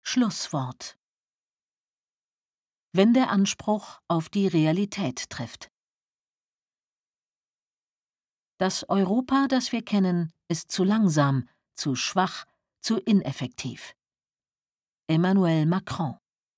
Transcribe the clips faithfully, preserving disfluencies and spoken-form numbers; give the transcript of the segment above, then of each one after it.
Schlusswort. Wenn der Anspruch auf die Realität trifft. Das Europa, das wir kennen, ist zu langsam, zu schwach, zu ineffektiv. Emmanuel Macron.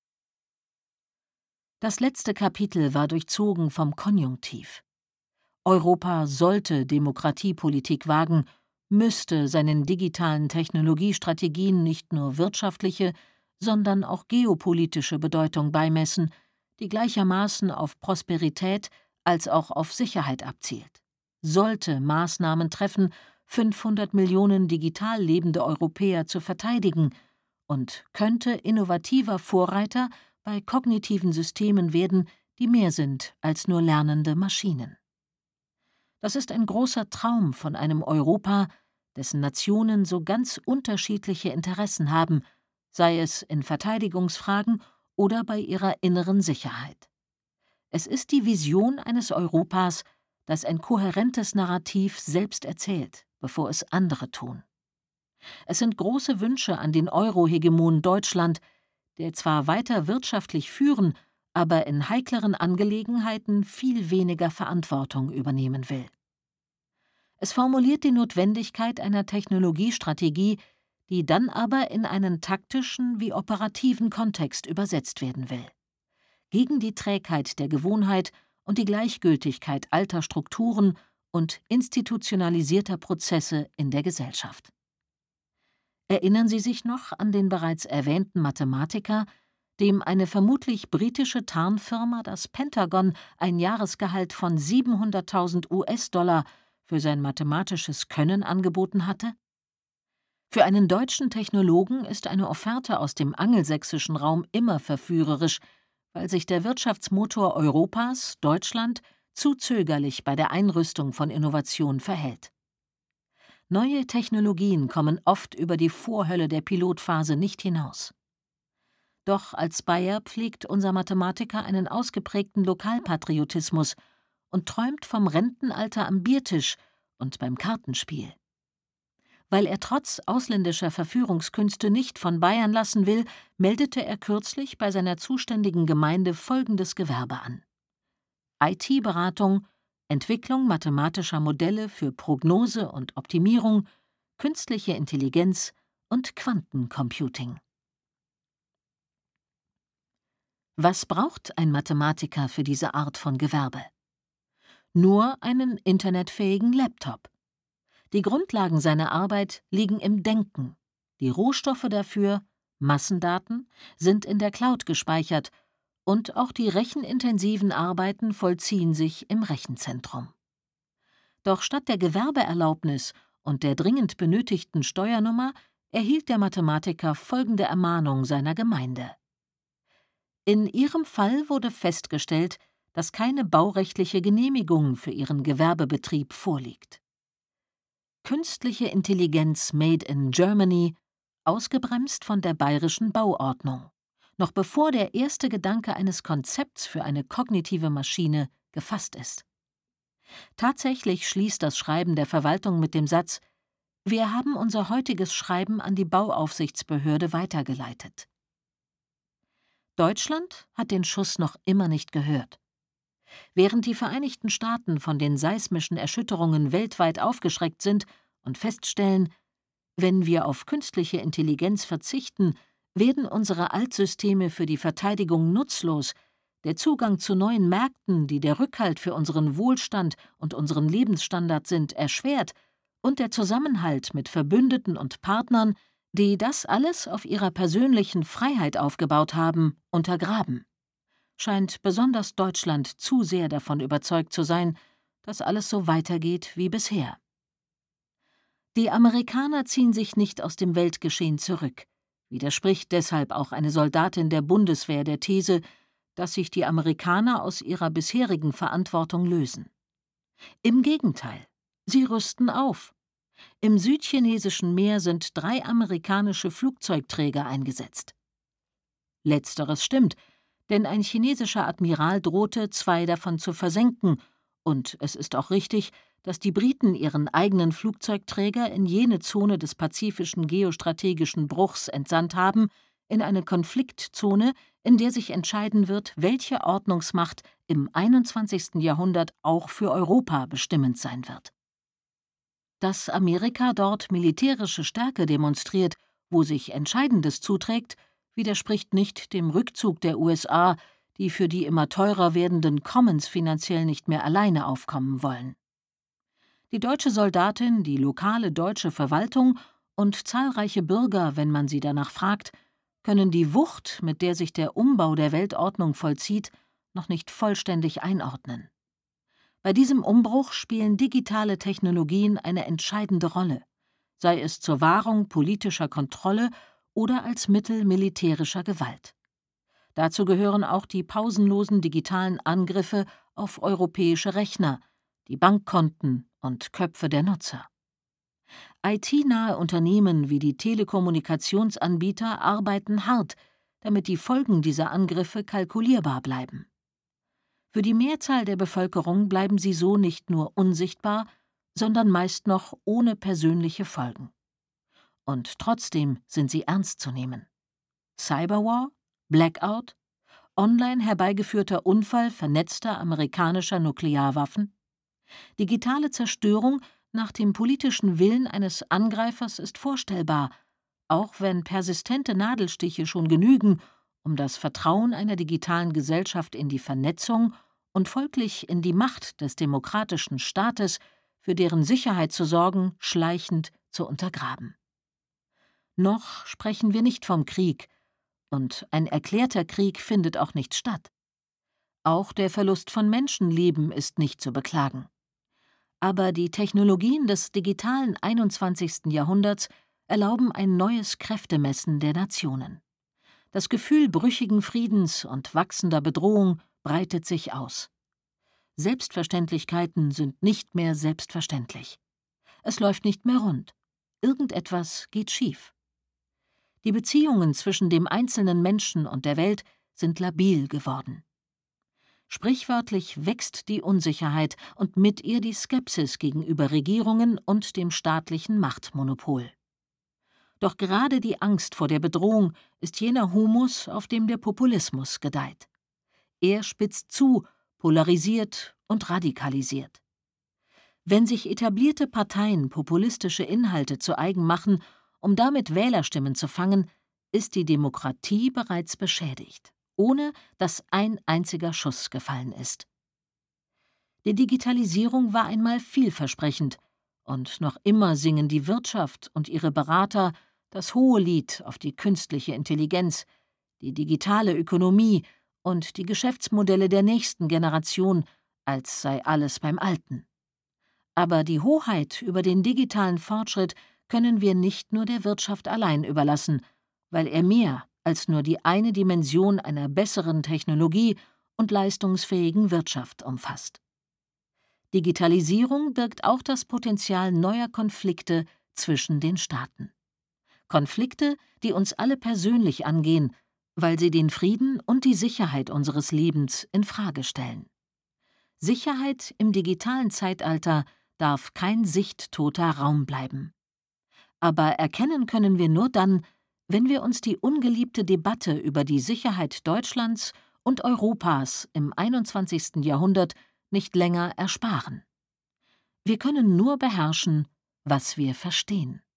Das letzte Kapitel war durchzogen vom Konjunktiv. Europa sollte Demokratiepolitik wagen, müsste seinen digitalen Technologiestrategien nicht nur wirtschaftliche, sondern auch geopolitische Bedeutung beimessen, die gleichermaßen auf Prosperität als auch auf Sicherheit abzielt. Sollte Maßnahmen treffen, fünfhundert Millionen digital lebende Europäer zu verteidigen und könnte innovativer Vorreiter bei kognitiven Systemen werden, die mehr sind als nur lernende Maschinen. Das ist ein großer Traum von einem Europa, dessen Nationen so ganz unterschiedliche Interessen haben, sei es in Verteidigungsfragen oder bei ihrer inneren Sicherheit. Es ist die Vision eines Europas, das ein kohärentes Narrativ selbst erzählt, bevor es andere tun. Es sind große Wünsche an den Euro-Hegemon Deutschland, der zwar weiter wirtschaftlich führen, aber in heikleren Angelegenheiten viel weniger Verantwortung übernehmen will. Es formuliert die Notwendigkeit einer Technologiestrategie, die dann aber in einen taktischen wie operativen Kontext übersetzt werden will. Gegen die Trägheit der Gewohnheit und die Gleichgültigkeit alter Strukturen und institutionalisierter Prozesse in der Gesellschaft. Erinnern Sie sich noch an den bereits erwähnten Mathematiker, dem eine vermutlich britische Tarnfirma das Pentagon ein Jahresgehalt von siebenhunderttausend US-Dollar für sein mathematisches Können angeboten hatte? Für einen deutschen Technologen ist eine Offerte aus dem angelsächsischen Raum immer verführerisch, weil sich der Wirtschaftsmotor Europas, Deutschland, zu zögerlich bei der Einrüstung von Innovation verhält. Neue Technologien kommen oft über die Vorhölle der Pilotphase nicht hinaus. Doch als Bayer pflegt unser Mathematiker einen ausgeprägten Lokalpatriotismus und träumt vom Rentenalter am Biertisch und beim Kartenspiel. Weil er trotz ausländischer Verführungskünste nicht von Bayern lassen will, meldete er kürzlich bei seiner zuständigen Gemeinde folgendes Gewerbe an: I T-Beratung, Entwicklung mathematischer Modelle für Prognose und Optimierung, künstliche Intelligenz und Quantencomputing. Was braucht ein Mathematiker für diese Art von Gewerbe? Nur einen internetfähigen Laptop. Die Grundlagen seiner Arbeit liegen im Denken. Die Rohstoffe dafür, Massendaten, sind in der Cloud gespeichert und auch die rechenintensiven Arbeiten vollziehen sich im Rechenzentrum. Doch statt der Gewerbeerlaubnis und der dringend benötigten Steuernummer erhielt der Mathematiker folgende Ermahnung seiner Gemeinde. In ihrem Fall wurde festgestellt, dass keine baurechtliche Genehmigung für ihren Gewerbebetrieb vorliegt. Künstliche Intelligenz made in Germany, ausgebremst von der bayerischen Bauordnung, noch bevor der erste Gedanke eines Konzepts für eine kognitive Maschine gefasst ist. Tatsächlich schließt das Schreiben der Verwaltung mit dem Satz: Wir haben unser heutiges Schreiben an die Bauaufsichtsbehörde weitergeleitet. Deutschland hat den Schuss noch immer nicht gehört. Während die Vereinigten Staaten von den seismischen Erschütterungen weltweit aufgeschreckt sind und feststellen, wenn wir auf künstliche Intelligenz verzichten, werden unsere Altsysteme für die Verteidigung nutzlos, der Zugang zu neuen Märkten, die der Rückhalt für unseren Wohlstand und unseren Lebensstandard sind, erschwert und der Zusammenhalt mit Verbündeten und Partnern, die das alles auf ihrer persönlichen Freiheit aufgebaut haben, untergraben. Scheint besonders Deutschland zu sehr davon überzeugt zu sein, dass alles so weitergeht wie bisher. Die Amerikaner ziehen sich nicht aus dem Weltgeschehen zurück, widerspricht deshalb auch eine Soldatin der Bundeswehr der These, dass sich die Amerikaner aus ihrer bisherigen Verantwortung lösen. Im Gegenteil, sie rüsten auf. Im südchinesischen Meer sind drei amerikanische Flugzeugträger eingesetzt. Letzteres stimmt, denn ein chinesischer Admiral drohte, zwei davon zu versenken, und es ist auch richtig, dass die Briten ihren eigenen Flugzeugträger in jene Zone des pazifischen geostrategischen Bruchs entsandt haben, in eine Konfliktzone, in der sich entscheiden wird, welche Ordnungsmacht im einundzwanzigsten Jahrhundert auch für Europa bestimmend sein wird. Dass Amerika dort militärische Stärke demonstriert, wo sich Entscheidendes zuträgt, widerspricht nicht dem Rückzug der U S A, die für die immer teurer werdenden Commons finanziell nicht mehr alleine aufkommen wollen. Die deutsche Soldatin, die lokale deutsche Verwaltung und zahlreiche Bürger, wenn man sie danach fragt, können die Wucht, mit der sich der Umbau der Weltordnung vollzieht, noch nicht vollständig einordnen. Bei diesem Umbruch spielen digitale Technologien eine entscheidende Rolle, sei es zur Wahrung politischer Kontrolle oder als Mittel militärischer Gewalt. Dazu gehören auch die pausenlosen digitalen Angriffe auf europäische Rechner, die Bankkonten und Köpfe der Nutzer. I T-nahe Unternehmen wie die Telekommunikationsanbieter arbeiten hart, damit die Folgen dieser Angriffe kalkulierbar bleiben. Für die Mehrzahl der Bevölkerung bleiben sie so nicht nur unsichtbar, sondern meist noch ohne persönliche Folgen. Und trotzdem sind sie ernst zu nehmen. Cyberwar, Blackout, online herbeigeführter Unfall vernetzter amerikanischer Nuklearwaffen? Digitale Zerstörung nach dem politischen Willen eines Angreifers ist vorstellbar, auch wenn persistente Nadelstiche schon genügen, um das Vertrauen einer digitalen Gesellschaft in die Vernetzung und folglich in die Macht des demokratischen Staates, für deren Sicherheit zu sorgen, schleichend zu untergraben. Noch sprechen wir nicht vom Krieg, und ein erklärter Krieg findet auch nicht statt. Auch der Verlust von Menschenleben ist nicht zu beklagen. Aber die Technologien des digitalen einundzwanzigsten Jahrhunderts erlauben ein neues Kräftemessen der Nationen. Das Gefühl brüchigen Friedens und wachsender Bedrohung breitet sich aus. Selbstverständlichkeiten sind nicht mehr selbstverständlich. Es läuft nicht mehr rund. Irgendetwas geht schief. Die Beziehungen zwischen dem einzelnen Menschen und der Welt sind labil geworden. Sprichwörtlich wächst die Unsicherheit und mit ihr die Skepsis gegenüber Regierungen und dem staatlichen Machtmonopol. Doch gerade die Angst vor der Bedrohung ist jener Humus, auf dem der Populismus gedeiht. Er spitzt zu, polarisiert und radikalisiert. Wenn sich etablierte Parteien populistische Inhalte zu eigen machen, um damit Wählerstimmen zu fangen, ist die Demokratie bereits beschädigt, ohne dass ein einziger Schuss gefallen ist. Die Digitalisierung war einmal vielversprechend, und noch immer singen die Wirtschaft und ihre Berater das hohe Lied auf die künstliche Intelligenz, die digitale Ökonomie und die Geschäftsmodelle der nächsten Generation, als sei alles beim Alten. Aber die Hoheit über den digitalen Fortschritt können wir nicht nur der Wirtschaft allein überlassen, weil er mehr als nur die eine Dimension einer besseren Technologie und leistungsfähigen Wirtschaft umfasst. Digitalisierung birgt auch das Potenzial neuer Konflikte zwischen den Staaten. Konflikte, die uns alle persönlich angehen, weil sie den Frieden und die Sicherheit unseres Lebens in Frage stellen. Sicherheit im digitalen Zeitalter darf kein sichttoter Raum bleiben. Aber erkennen können wir nur dann, wenn wir uns die ungeliebte Debatte über die Sicherheit Deutschlands und Europas im einundzwanzigsten Jahrhundert nicht länger ersparen. Wir können nur beherrschen, was wir verstehen.